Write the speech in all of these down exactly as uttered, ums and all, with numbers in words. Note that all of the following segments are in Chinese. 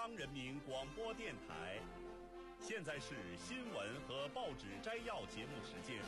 央人民广播电台。现在是新闻和报纸摘要节目时间。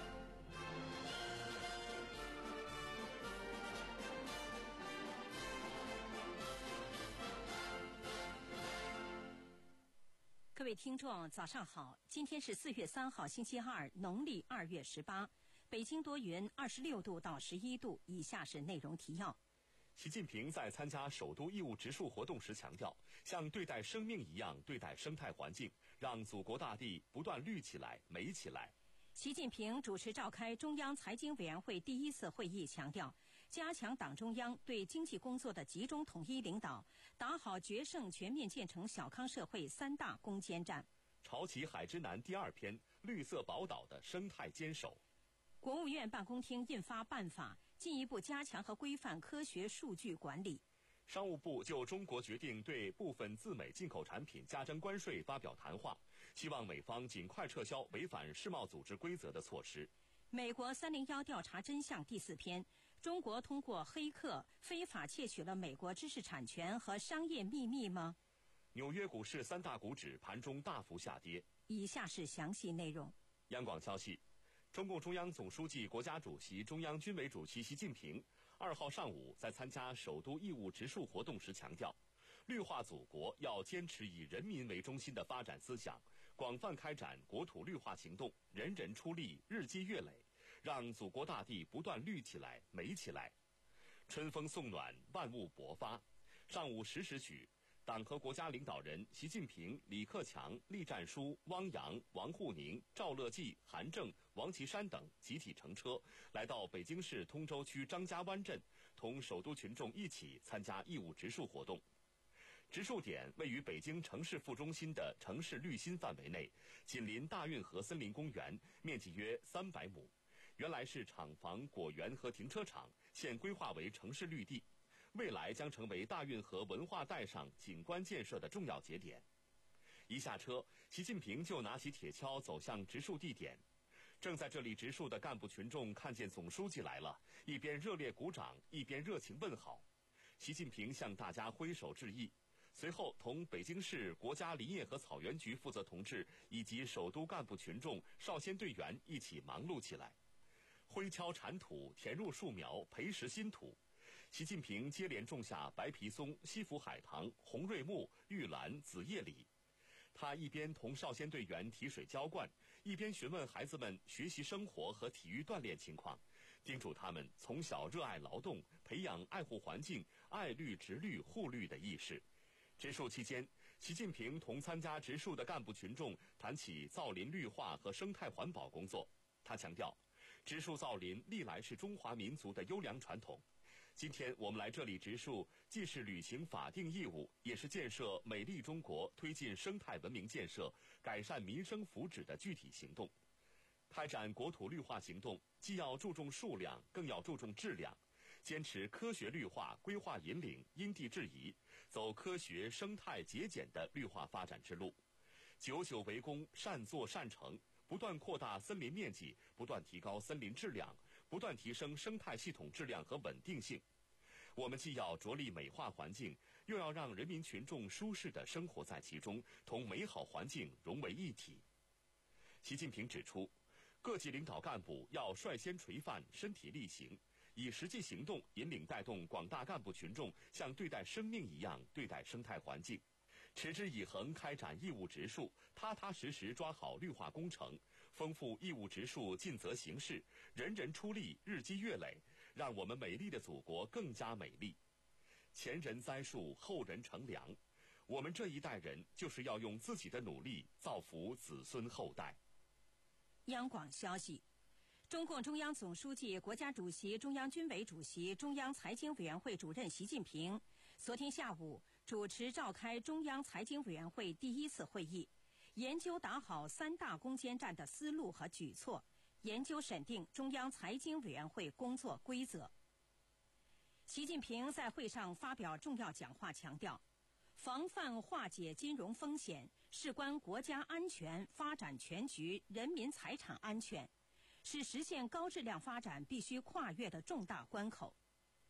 各位听众，早上好！今天是四月三号，星期二，农历二月十八。北京多云，二十六度到十一度。以下是内容提要。 习近平在参加首都义务植树活动时强调，像对待生命一样对待生态环境，让祖国大地不断绿起来、美起来。 习近平主持召开中央财经委员会第一次会议，强调加强党中央对经济工作的集中统一领导，打好决胜全面建成小康社会三大攻坚战。 潮起海之南第二篇：绿色宝岛的生态坚守。 国务院办公厅印发办法，进一步加强和规范科学数据管理。 商务部就中国决定对部分自美进口产品加征关税发表谈话，希望美方尽快撤销违反世贸组织规则的措施。 美国三零一调查真相第四篇：中国通过黑客非法窃取了美国知识产权和商业秘密吗？ 纽约股市三大股指盘中大幅下跌。 以下是详细内容。 央广消息，中共中央总书记、国家主席、中央军委主席习近平二号上午在参加首都义务植树活动时强调，绿化祖国要坚持以人民为中心的发展思想，广泛开展国土绿化行动，人人出力，日积月累，让祖国大地不断绿起来、美起来。春风送暖，万物勃发。上午十时许，党和国家领导人习近平、李克强、栗战书、汪洋、王沪宁、赵乐际、韩正、王岐山等集体乘车来到北京市通州区张家湾镇，同首都群众一起参加义务植树活动。植树点位于北京城市副中心的城市绿心范围内，紧邻大运河森林公园，面积约三百亩。原来是厂房、果园和停车场，现规划为城市绿地。未来将成为大运河文化带上景观建设的重要节点。一下车，习近平就拿起铁锹走向植树地点。正在这里植树的干部群众看见总书记来了，一边热烈鼓掌，一边热情问好。习近平向大家挥手致意，随后同北京市国家林业和草原局负责同志以及首都干部群众、少先队员一起忙碌起来，挥锹铲土，填入树苗，培实新土。习近平接连种下白皮松、西府海棠、红瑞木、玉兰、紫叶李。他一边同少先队员提水浇灌，一边询问孩子们学习生活和体育锻炼情况，叮嘱他们从小热爱劳动，培养爱护环境、爱绿植绿护绿的意识。植树期间，习近平同参加植树的干部群众谈起造林绿化和生态环保工作。他强调，植树造林历来是中华民族的优良传统。今天我们来这里植树，既是履行法定义务，也是建设美丽中国、推进生态文明建设、改善民生福祉的具体行动。开展国土绿化行动，既要注重数量，更要注重质量，坚持科学绿化规划引领，因地制宜，走科学、生态、节俭的绿化发展之路，久久为功，善作善成。不断扩大森林面积，不断提高森林质量，不断提升生态系统质量和稳定性。我们既要着力美化环境，又要让人民群众舒适地生活在其中，同美好环境融为一体。习近平指出，各级领导干部要率先垂范，身体力行，以实际行动引领带动广大干部群众像对待生命一样对待生态环境。持之以恒开展义务植树，踏踏实实抓好绿化工程，丰富义务植树尽责形式，人人出力，日积月累，让我们美丽的祖国更加美丽。前人栽树，后人乘凉，我们这一代人就是要用自己的努力造福子孙后代。 央广消息，中共中央总书记、国家主席、中央军委主席、中央财经委员会主任习近平昨天下午主持召开中央财经委员会第一次会议，研究打好三大攻坚战的思路和举措，研究审定中央财经委员会工作规则。习近平在会上发表重要讲话，强调，防范化解金融风险事关国家安全、发展全局、人民财产安全，是实现高质量发展必须跨越的重大关口。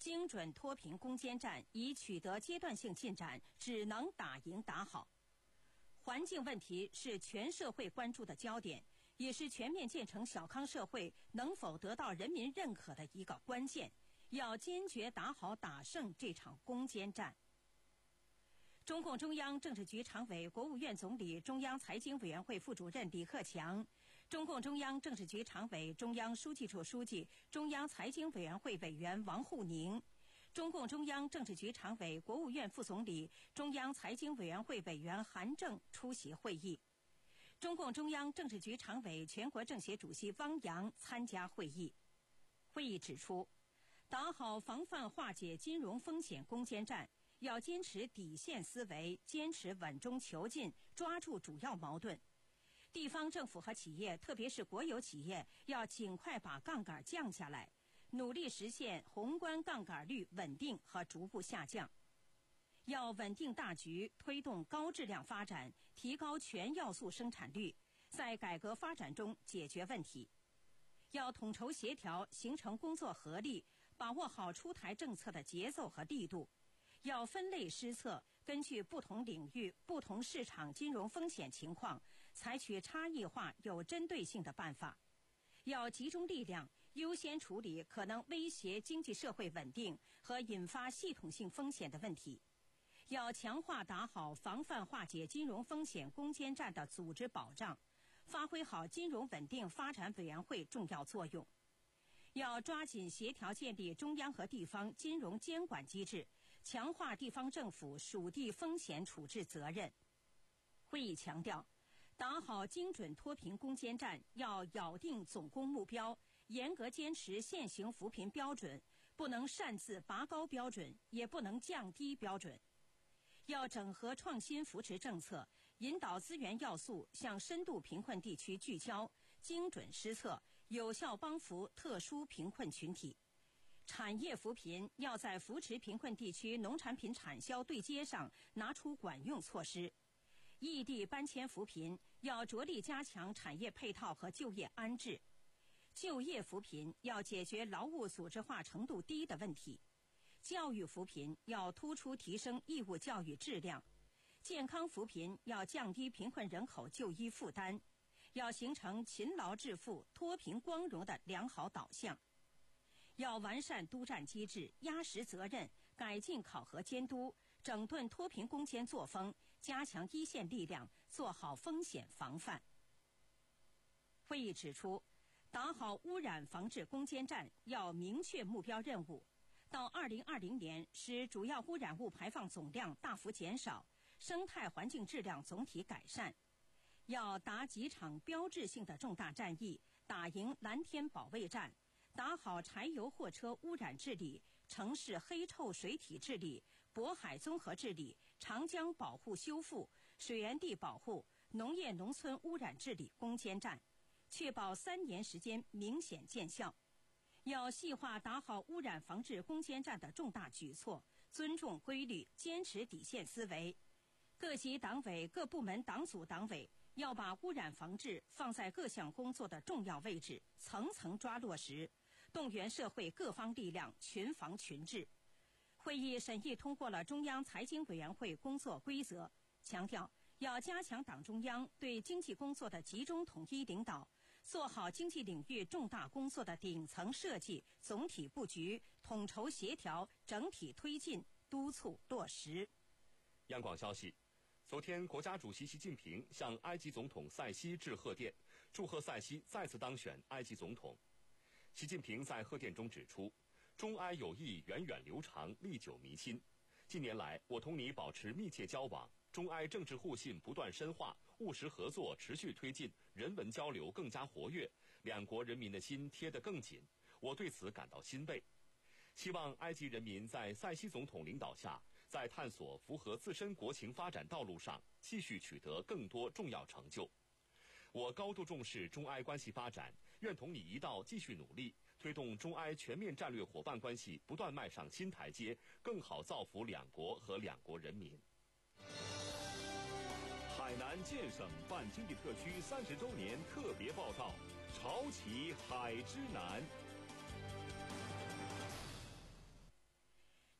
精准脱贫攻坚战已取得阶段性进展，只能打赢打好。环境问题是全社会关注的焦点，也是全面建成小康社会能否得到人民认可的一个关键，要坚决打好打胜这场攻坚战。中共中央政治局常委、国务院总理、中央财经委员会副主任李克强，中共中央政治局常委、中央书记处书记、中央财经委员会委员王沪宁，中共中央政治局常委、国务院副总理、中央财经委员会委员韩正出席会议。中共中央政治局常委、全国政协主席汪洋参加会议。会议指出，打好防范化解金融风险攻坚战，要坚持底线思维，坚持稳中求进，抓住主要矛盾。地方政府和企业，特别是国有企业，要尽快把杠杆降下来，努力实现宏观杠杆率稳定和逐步下降。要稳定大局，推动高质量发展，提高全要素生产率，在改革发展中解决问题。要统筹协调，形成工作合力，把握好出台政策的节奏和力度。要分类施策，根据不同领域、不同市场金融风险情况，采取差异化、有针对性的办法。要集中力量，优先处理可能威胁经济社会稳定和引发系统性风险的问题。要强化打好防范化解金融风险攻坚战的组织保障，发挥好金融稳定发展委员会重要作用。要抓紧协调建立中央和地方金融监管机制，强化地方政府属地风险处置责任。会议强调，打好精准脱贫攻坚战，要咬定总工目标，严格坚持现行扶贫标准，不能擅自拔高标准，也不能降低标准。要整合创新扶持政策，引导资源要素向深度贫困地区聚焦，精准施策，有效帮扶特殊贫困群体。产业扶贫要在扶持贫困地区农产品产销对接上拿出管用措施。异地搬迁扶贫要着力加强产业配套和就业安置。就业扶贫要解决劳务组织化程度低的问题。教育扶贫要突出提升义务教育质量。健康扶贫要降低贫困人口就医负担，要形成勤劳致富、脱贫光荣的良好导向。要完善督战机制，压实责任，改进考核监督，整顿脱贫攻坚作风，加强一线力量，做好风险防范。会议指出，打好污染防治攻坚战要明确目标任务，到二零二零年使主要污染物排放总量大幅减少，生态环境质量总体改善。要打几场标志性的重大战役，打赢蓝天保卫战，打好柴油货车污染治理、城市黑臭水体治理、渤海综合治理、长江保护修复、水源地保护、农业农村污染治理攻坚战，确保三年时间明显见效。要细化打好污染防治攻坚战的重大举措，尊重规律，坚持底线思维。各级党委、各部门党组党委要把污染防治放在各项工作的重要位置，层层抓落实，动员社会各方力量群防群治。会议审议通过了中央财经委员会工作规则，强调要加强党中央对经济工作的集中统一领导，做好经济领域重大工作的顶层设计、总体布局、统筹协调、整体推进、督促落实。 央广消息，昨天，国家主席习近平向埃及总统塞西致贺电，祝贺塞西再次当选埃及总统。习近平在贺电中指出，中埃友谊源远流长，历久弥新。近年来，我同你保持密切交往，中埃政治互信不断深化，务实合作持续推进，人文交流更加活跃，两国人民的心贴得更紧，我对此感到欣慰。希望埃及人民在塞西总统领导下，在探索符合自身国情发展道路上继续取得更多重要成就。我高度重视中埃关系发展，愿同你一道继续努力，推动中埃全面战略伙伴关系不断迈上新台阶，更好造福两国和两国人民。 海南建省办经济特区三十周年特别报道，潮起海之南。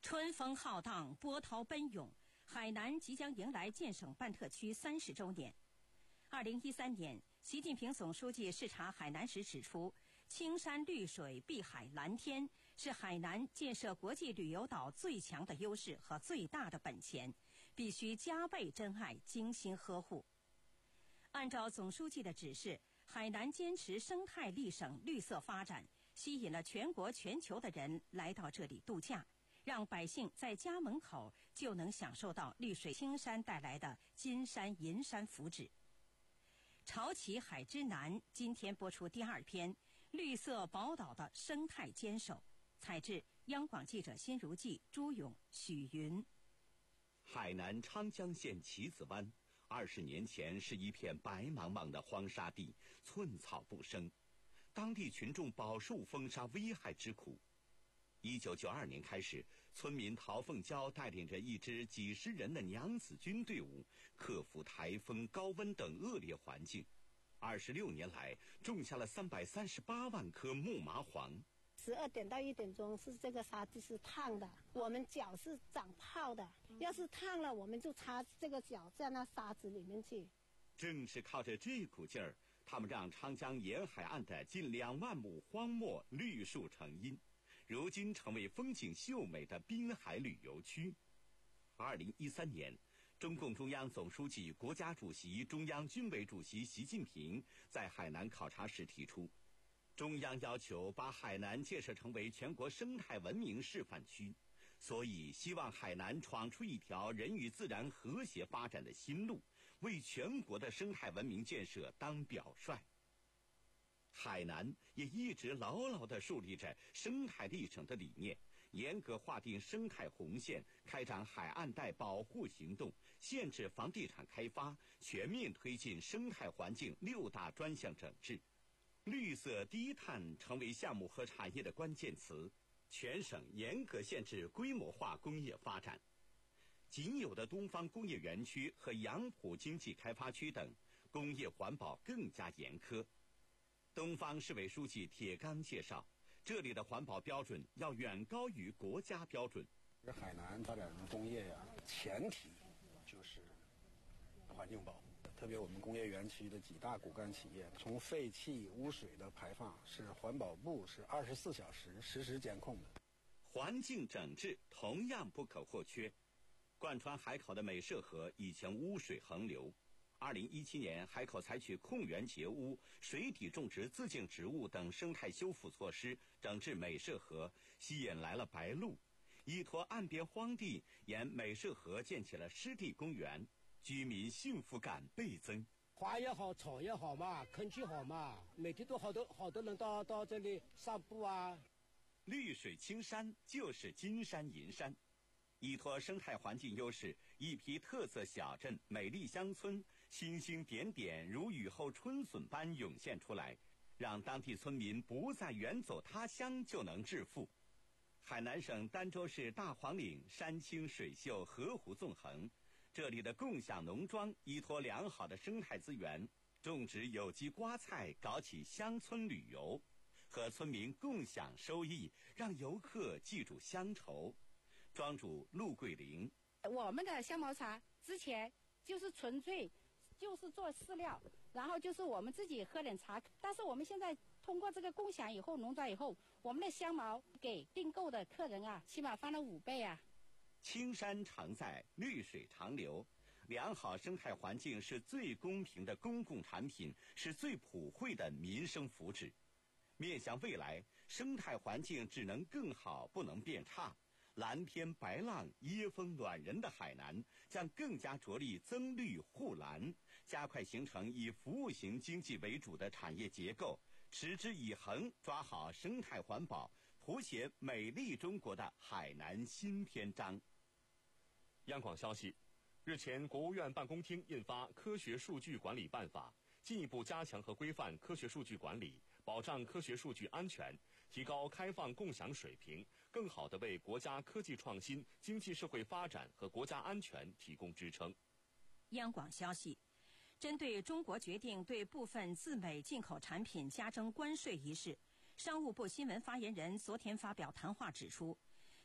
春风浩荡，波涛奔涌，海南即将迎来建省办特区三十周年。二零一三年，习近平总书记视察海南时指出，青山绿水、碧海蓝天是海南建设国际旅游岛最强的优势和最大的本钱，必须加倍珍爱、精心呵护。按照总书记的指示，海南坚持生态立省、绿色发展，吸引了全国全球的人来到这里度假，让百姓在家门口就能享受到绿水青山带来的金山银山福祉。潮起海之南今天播出第二篇《绿色宝岛的生态坚守》，采自央广记者辛如记、朱勇、许云。 海南昌江县棋子湾二十年前是一片白茫茫的荒沙地，寸草不生，当地群众饱受风沙危害之苦。一九九二年开始，村民陶凤娇带领着一支几十人的娘子军队伍，克服台风、高温等恶劣环境。二十六年来，种下了三百三十八万棵木麻黄。 十二点到一点钟是这个沙地是烫的，我们脚是长泡的，要是烫了，我们就插这个脚在那沙子里面去。 正是靠着这股劲儿，他们让长江沿海岸的近两万亩荒漠绿树成荫，如今成为风景秀美的滨海旅游区。二零一三年，中共中央总书记、国家主席、中央军委主席习近平在海南考察时提出，中央要求把海南建设成为全国生态文明示范区，所以希望海南闯出一条人与自然和谐发展的新路，为全国的生态文明建设当表率。海南也一直牢牢地树立着生态立省的理念，严格划定生态红线，开展海岸带保护行动，限制房地产开发，全面推进生态环境六大专项整治。绿色低碳成为项目和产业的关键词，全省严格限制规模化工业发展。仅有的东方工业园区和杨浦经济开发区等工业环保更加严苛。东方市委书记铁刚介绍，这里的环保标准要远高于国家标准。 海南发展工业呀、啊，前提就是环境保护。特别我们工业园区的几大骨干企业，从废气、污水的排放是环保部是二十四小时实时监控的。 环境整治同样不可或缺。贯穿海口的美涉河以前污水横流，二零一七年海口采取控源截污、水底种植自净植物等生态修复措施，整治美涉河，吸引来了白鹭。依托岸边荒地，沿美涉河建起了湿地公园，居民幸福感倍增。 花也好，草也好嘛，空气好嘛，每天都好多好多人到到这里散步啊。 绿水青山就是金山银山。依托生态环境优势，一批特色小镇、美丽乡村星星点点如雨后春笋般涌现出来，让当地村民不再远走他乡就能致富。海南省儋州市大黄岭山清水秀，河湖纵横，这里的共享农庄依托良好的生态资源，种植有机瓜菜，搞起乡村旅游，和村民共享收益，让游客记住乡愁。庄主陆桂玲， 我们的香茅茶之前就是纯粹就是做饲料，然后就是我们自己喝点茶，但是我们现在通过这个共享以后，农庄以后，我们的香茅给订购的客人啊，起码翻了五倍啊。 青山常在，绿水长流，良好生态环境是最公平的公共产品，是最普惠的民生福祉。面向未来，生态环境只能更好，不能变差。蓝天白浪、椰风暖人的海南将更加着力增绿护蓝，加快形成以服务型经济为主的产业结构，持之以恒抓好生态环保，谱写美丽中国的海南新篇章。 央广消息，日前国务院办公厅印发《科学数据管理办法》，进一步加强和规范科学数据管理，保障科学数据安全，提高开放共享水平，更好地为国家科技创新、经济社会发展和国家安全提供支撑。 央广消息，针对中国决定对部分自美进口产品加征关税一事，商务部新闻发言人昨天发表谈话指出，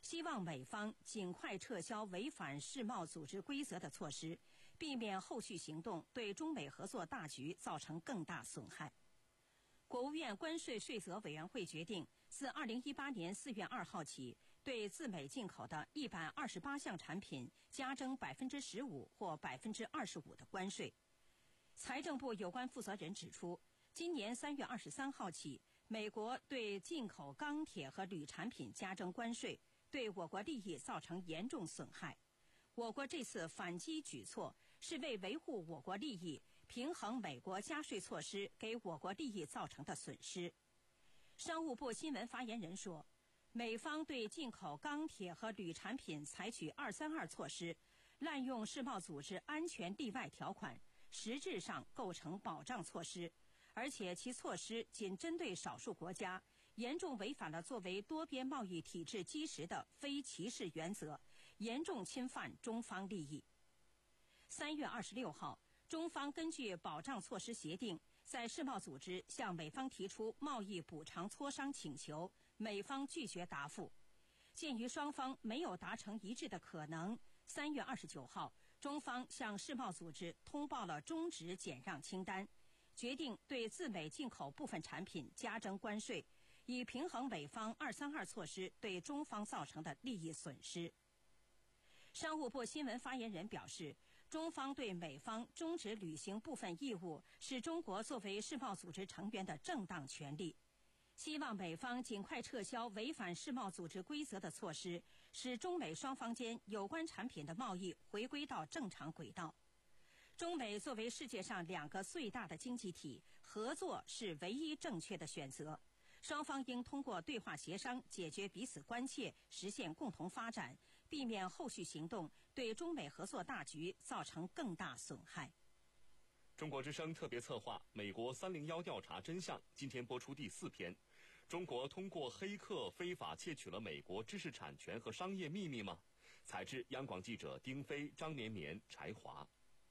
希望美方尽快撤销违反世贸组织规则的措施，避免后续行动对中美合作大局造成更大损害。国务院关税税则委员会决定，自二零一八年四月二号起，对自美进口的一百二十八项产品加征百分之十五或百分之二十五的关税。财政部有关负责人指出，今年三月二十三号起，美国对进口钢铁和铝产品加征关税，对我国利益造成严重损害。我国这次反击举措是为维护我国利益，平衡美国加税措施给我国利益造成的损失。商务部新闻发言人说，美方对进口钢铁和铝产品采取二三二措施，滥用世贸组织安全例外条款，实质上构成保障措施，而且其措施仅针对少数国家，严重违反了作为多边贸易体制基石的非歧视原则，严重侵犯中方利益。三月二十六号，中方根据保障措施协定，在世贸组织向美方提出贸易补偿磋商请求，美方拒绝答复。鉴于双方没有达成一致的可能，三月二十九号，中方向世贸组织通报了终止减让清单，决定对自美进口部分产品加征关税，以平衡美方二三二措施对中方造成的利益损失。商务部新闻发言人表示，中方对美方终止履行部分义务是中国作为世贸组织成员的正当权利，希望美方尽快撤销违反世贸组织规则的措施，使中美双方间有关产品的贸易回归到正常轨道。中美作为世界上两个最大的经济体，合作是唯一正确的选择。双方应通过对话协商解决彼此关切，实现共同发展，避免后续行动对中美合作大局造成更大损害。 中国之声特别策划《美国三零一调查真相》今天播出第四篇：中国通过黑客非法窃取了美国知识产权和商业秘密吗？采自央广记者丁飞、张绵绵、柴华。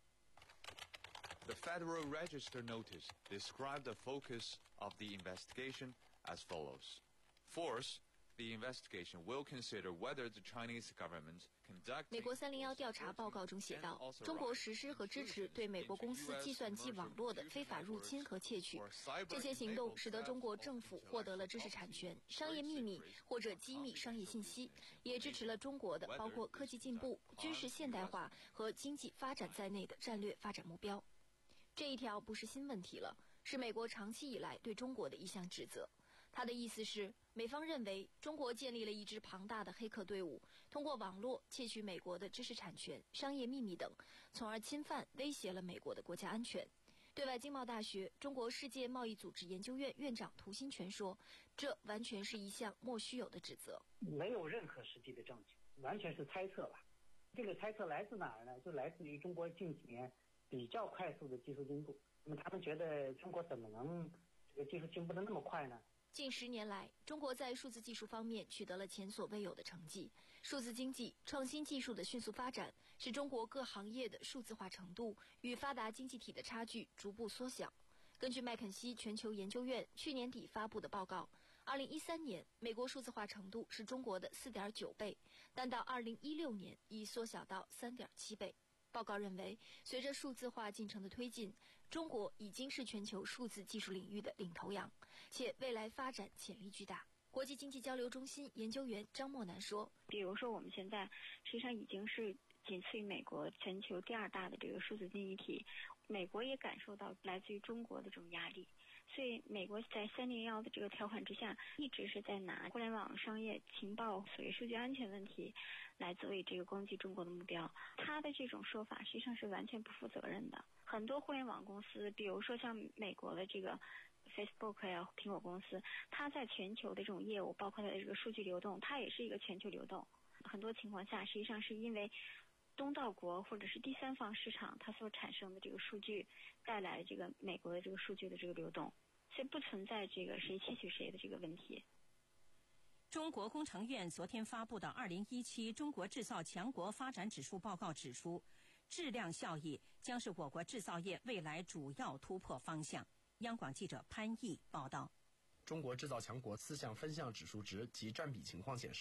The Federal Register notice described the focus of the investigation as follows. First, the investigation will consider whether the Chinese government conducted 美国三零一调查报告中写道，中国实施和支持对美国公司计算机网络的非法入侵和窃取，这些行动使得中国政府获得了知识产权、商业秘密或者机密商业信息，也支持了中国的包括科技进步、军事现代化和经济发展在内的战略发展目标。这一条不是新问题了，是美国长期以来对中国的一项指责。他的意思是，美方认为中国建立了一支庞大的黑客队伍，通过网络窃取美国的知识产权、商业秘密等，从而侵犯、威胁了美国的国家安全。对外经贸大学中国世界贸易组织研究院院长涂新全说，这完全是一项莫须有的指责， 没有任何实际的证据，完全是猜测吧。这个猜测来自哪儿呢？就来自于中国近几年比较快速的技术进步。那么他们觉得中国怎么能这个技术进步的那么快呢？ 近十年来，中国在数字技术方面取得了前所未有的成绩。数字经济、创新技术的迅速发展，使中国各行业的数字化程度与发达经济体的差距逐步缩小。根据麦肯锡全球研究院去年底发布的报告，二零一三年美国数字化程度是中国的 四点九 倍，但到二零一六年已缩小到 三点七 倍。报告认为，随着数字化进程的推进，中国已经是全球数字技术领域的领头羊，且未来发展潜力巨大。国际经济交流中心研究员张默南说， 比如说我们现在实际上已经是仅次于美国全球第二大的这个数字经济体，美国也感受到来自于中国的这种压力，所以美国在三零一的这个条款之下，一直是在拿互联网商业情报、所谓数据安全问题来作为这个攻击中国的目标。他的这种说法实际上是完全不负责任的。很多互联网公司，比如说像美国的这个 Facebook 呀、苹果公司，它在全球的这种业务，包括它的这个数据流动，它也是一个全球流动。很多情况下，实际上是因为东道国或者是第三方市场它所产生的这个数据带来这个美国的这个数据的这个流动，所以不存在这个谁窃取谁的这个问题。 中国工程院昨天发布的二零一七中国制造强国发展指数报告指出，质量效益将是我国制造业未来主要突破方向。央广记者潘毅报道。 中国制造强国四项分项指数值及占比情况显示，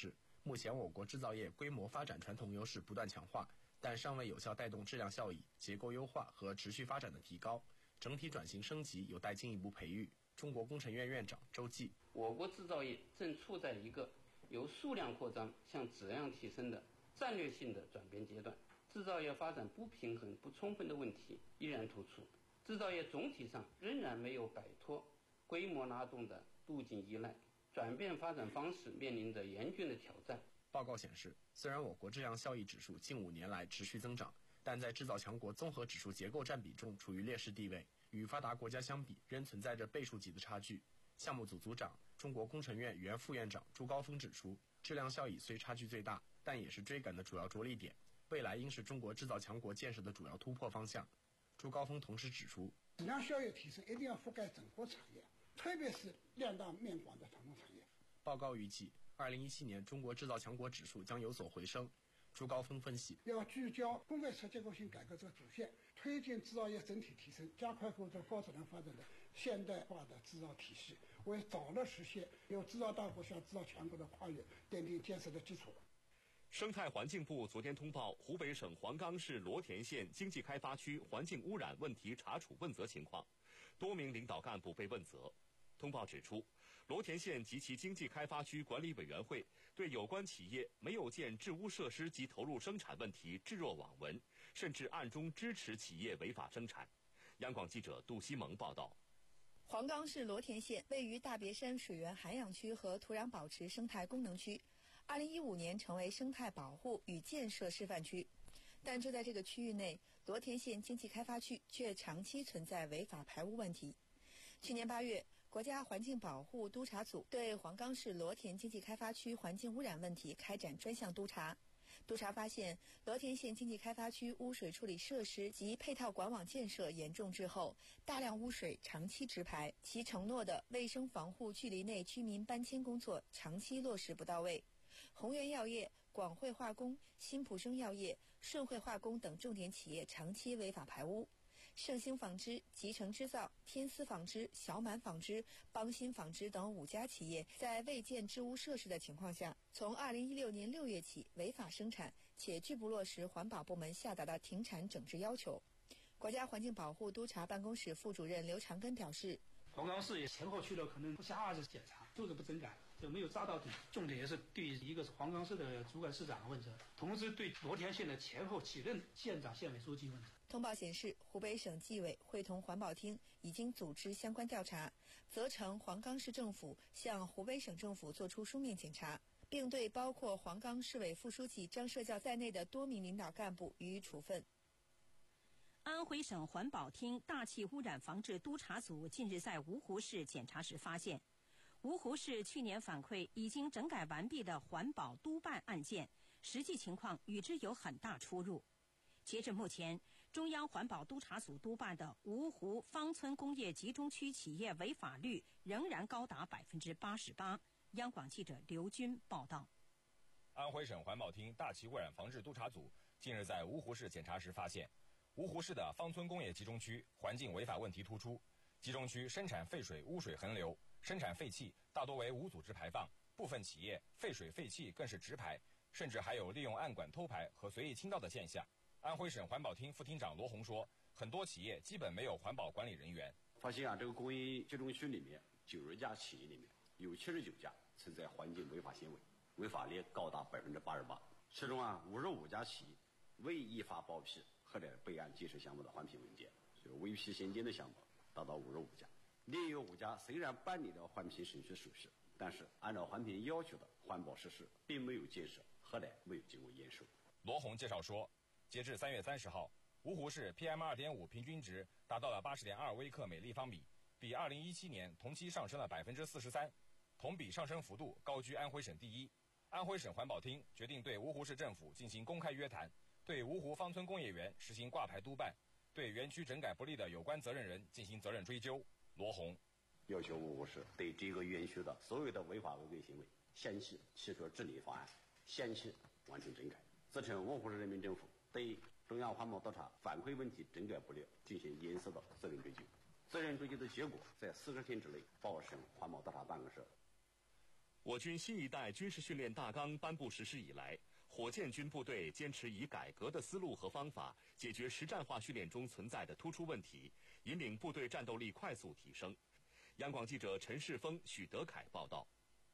目前我国制造业规模发展传统优势不断强化，但尚未有效带动质量效益、结构优化和持续发展的提高，整体转型升级有待进一步培育。中国工程院院长周继： 我国制造业正处在一个由数量扩张向质量提升的战略性的转变阶段，制造业发展不平衡、不充分的问题依然突出，制造业总体上仍然没有摆脱规模拉动的路径依赖，转变发展方式面临着严峻的挑战。 报告显示，虽然我国质量效益指数近五年来持续增长，但在制造强国综合指数结构占比中处于劣势地位，与发达国家相比，仍存在着倍数级的差距。项目组组长、中国工程院原副院长朱高峰指出，质量效益虽差距最大，但也是追赶的主要着力点，未来应是中国制造强国建设的主要突破方向。朱高峰同时指出， 质量效益提升一定要覆盖整个产业，特别是量大面广的传统产业。 报告预计，二零一七年中国制造强国指数将有所回升。朱高峰分析， 要聚焦工业侧结构性改革这个主线，推进制造业整体提升，加快构筑高质量发展的现代化的制造体系，为早日实现由制造大国向制造强国的跨越奠定建设的基础。 生态环境部昨天通报湖北省黄冈市罗田县经济开发区环境污染问题查处问责情况，多名领导干部被问责。通报指出，罗田县及其经济开发区管理委员会对有关企业没有建治污设施及投入生产问题置若罔闻，甚至暗中支持企业违法生产。央广记者杜西蒙报道。 黄冈市罗田县位于大别山水源涵养区和土壤保持生态功能区，二零一五年成为生态保护与建设示范区。但就在这个区域内，罗田县经济开发区却长期存在违法排污问题。去年八月，国家环境保护督察组对黄冈市罗田经济开发区环境污染问题开展专项督查。督查发现，罗田县经济开发区污水处理设施及配套管网建设严重滞后，大量污水长期直排，其承诺的卫生防护距离内居民搬迁工作长期落实不到位。宏源药业、广汇化工、新普生药业、顺汇化工等重点企业长期违法排污。盛兴纺织、集成制造、天丝纺织、小满纺织、邦新纺织等五家企业在未建治污设施的情况下，从二零一六年六月起违法生产，且拒不落实环保部门下达的停产整治要求。国家环境保护督察办公室副主任刘长根表示， 黄冈市也前后去了可能不下二十次检查，做个不整改，就没有抓到底。重点也是对一个是黄冈市的主管市长问责，同时对罗田县的前后几任县长、县委书记问责。 通报显示，湖北省纪委会同环保厅已经组织相关调查，责成黄冈市政府向湖北省政府作出书面检查，并对包括黄冈市委副书记张社教在内的多名领导干部予以处分。 安徽省环保厅大气污染防治督察组近日在芜湖市检查时发现，芜湖市去年反馈已经整改完毕的环保督办案件，实际情况与之有很大出入。截至目前，中央环保督察组督办的芜湖芳村工业集中区企业违法率仍然高达百分之八十八。央广记者刘军报道。 安徽省环保厅大气污染防治督察组近日在芜湖市检查时发现，芜湖市的芳村工业集中区环境违法问题突出，集中区生产废水污水横流，生产废气大多为无组织排放，部分企业废水废气更是直排，甚至还有利用暗管偷排和随意倾倒的现象。安徽省环保厅副厅长罗红说，很多企业基本没有环保管理人员。 发现啊，这个工业集中区里面九十家企业里面有七十九家存在环境违法行为，违法率高达百分之八十八。其中啊，五十五家企业未依法报批或者备案建设项目的环评文件，所以未批现金的项目达到五十五家。另有五家虽然办理了环评审批手续，但是按照环评要求的环保设施并没有建设，后来没有经过验收。 罗红介绍说，截至三月三十号，芜湖市 P M 二点五 平均值达到了八十点二微克每立方米，比二零一七年同期上升了百分之四十三，同比上升幅度高居安徽省第一。安徽省环保厅决定对芜湖市政府进行公开约谈，对芜湖芳村工业园实行挂牌督办，对园区整改不力的有关责任人进行责任追究。罗红要求芜湖市对这个园区的所有的违法违规行为详细提出治理方案，详细完成整改，责成芜湖市人民政府对中央环保督察反馈问题整改不力进行严肃的责任追究，责任追究的结果在四十天之内报省环保督察办公室。 我军新一代军事训练大纲颁布实施以来，火箭军部队坚持以改革的思路和方法解决实战化训练中存在的突出问题，引领部队战斗力快速提升。央广记者陈世峰、许德凯报道。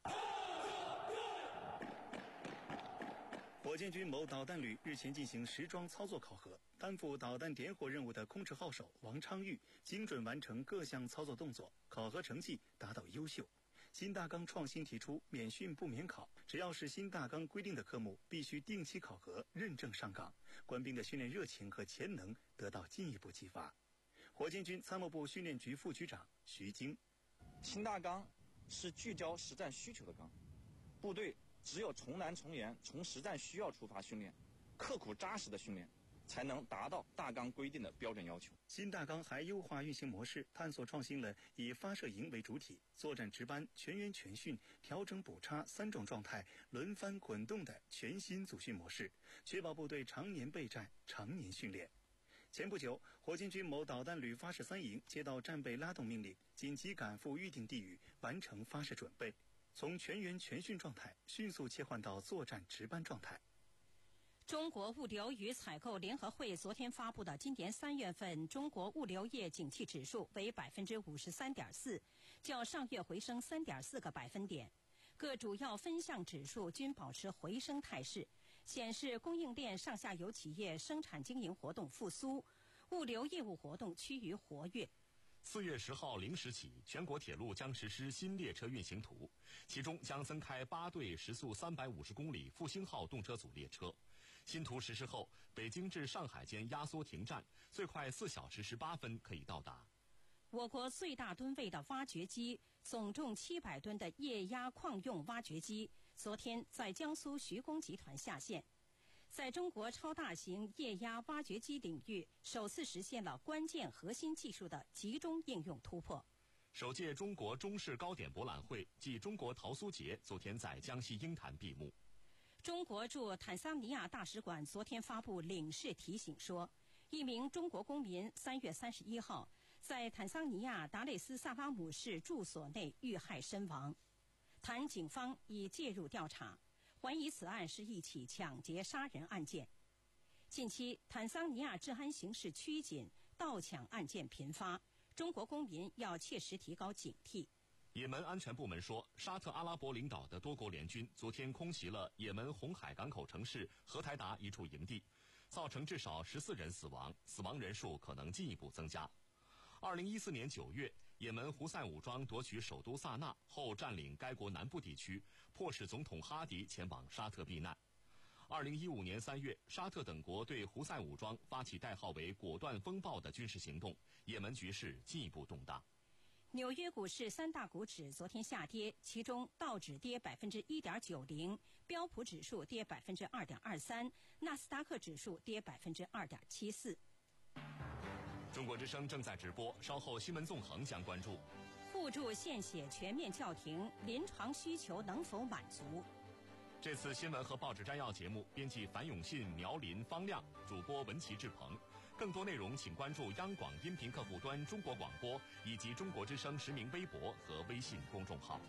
火箭军某导弹旅日前进行实装操作考核，担负导弹点火任务的空指号手王昌玉精准完成各项操作动作，考核成绩达到优秀。新大纲创新提出免训不免考，只要是新大纲规定的科目，必须定期考核认证上岗，官兵的训练热情和潜能得到进一步激发。火箭军参谋部训练局副局长徐晶： 新大纲是聚焦实战需求的纲，部队只有从难从严，从实战需要出发训练，刻苦扎实的训练，才能达到大纲规定的标准要求。 新大纲还优化运行模式，探索创新了以发射营为主体，作战值班、全员全训、调整补差三种状态轮番滚动的全新组训模式，确保部队常年备战、常年训练。前不久，火箭军某导弹旅发射三营接到战备拉动命令，紧急赶赴预定地域，完成发射准备。从全员全训状态迅速切换到作战值班状态。 中国物流与采购联合会昨天发布的今年三月份中国物流业景气指数为百分之五十三点四，较上月回升三点四个百分点。各主要分项指数均保持回升态势，显示供应链上下游企业生产经营活动复苏，物流业务活动趋于活跃。 四月十号零时起，全国铁路将实施新列车运行图，其中将增开八对时速三百五十公里复兴号动车组列车。新图实施后，北京至上海间压缩停站，最快四小时十八分可以到达。 我国最大吨位的挖掘机，总重七百吨的液压矿用挖掘机，昨天在江苏徐工集团下线。在中国超大型液压挖掘机领域，首次实现了关键核心技术的集中应用突破。 首届中国中式糕点博览会暨中国桃酥节昨天在江西鹰潭闭幕。 中国驻坦桑尼亚大使馆昨天发布领事提醒说，一名中国公民三月三十一号在坦桑尼亚达累斯萨拉姆市住所内遇害身亡。坦警方已介入调查，怀疑此案是一起抢劫杀人案件。近期，坦桑尼亚治安形势趋紧，盗抢案件频发，中国公民要切实提高警惕。 也门安全部门说，沙特阿拉伯领导的多国联军昨天空袭了也门红海港口城市荷台达一处营地，造成至少十四人死亡，死亡人数可能进一步增加。二零一四年九月，也门胡塞武装夺取首都萨那后，占领该国南部地区，迫使总统哈迪前往沙特避难。二零一五年三月，沙特等国对胡塞武装发起代号为“果断风暴”的军事行动，也门局势进一步动荡。 纽约股市三大股指昨天下跌，其中道指跌百分之一点九零，标普指数跌百分之二点二三，纳斯达克指数跌百分之二点七四。 中国之声正在直播，稍后新闻纵横将关注。 互助献血全面叫停，临床需求能否满足？ 这次新闻和报纸摘要节目，编辑樊永信、苗林、方亮，主播文琪、志鹏。更多内容请关注央广音频客户端中国广播以及中国之声实名微博和微信公众号。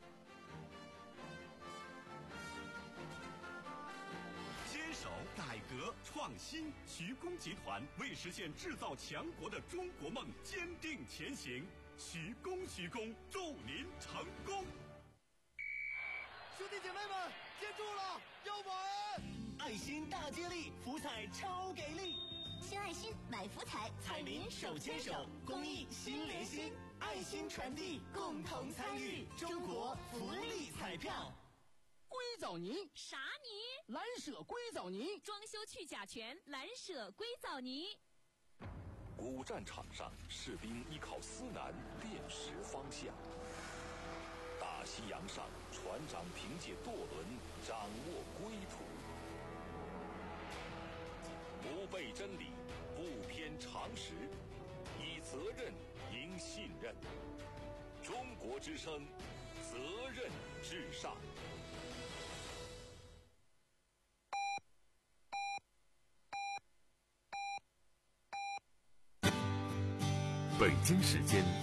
坚守改革创新，徐工集团为实现制造强国的中国梦坚定前行。徐工徐工，祝您成功！ 兄弟姐妹们，接住了，要玩！爱心大接力，福彩超给力！ 新爱心买福彩，彩民手牵手，公益心连心，爱心传递，共同参与中国福利彩票。 硅藻泥啥泥？ 蓝舍硅藻泥， 装修去甲醛，蓝舍硅藻泥。 古战场上，士兵依靠思南辨识方向；大西洋上，船长凭借舵轮掌握归途。不背真理，不偏常识，以责任赢信任。中国之声，责任至上。 北京时间